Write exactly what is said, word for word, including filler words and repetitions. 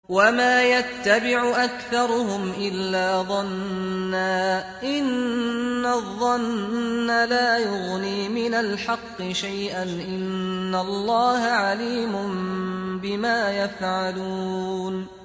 وما يتبع أكثرهم إلا ظنا إن الظن لا يغني من الحق شيئا إن الله عليم بما يفعلون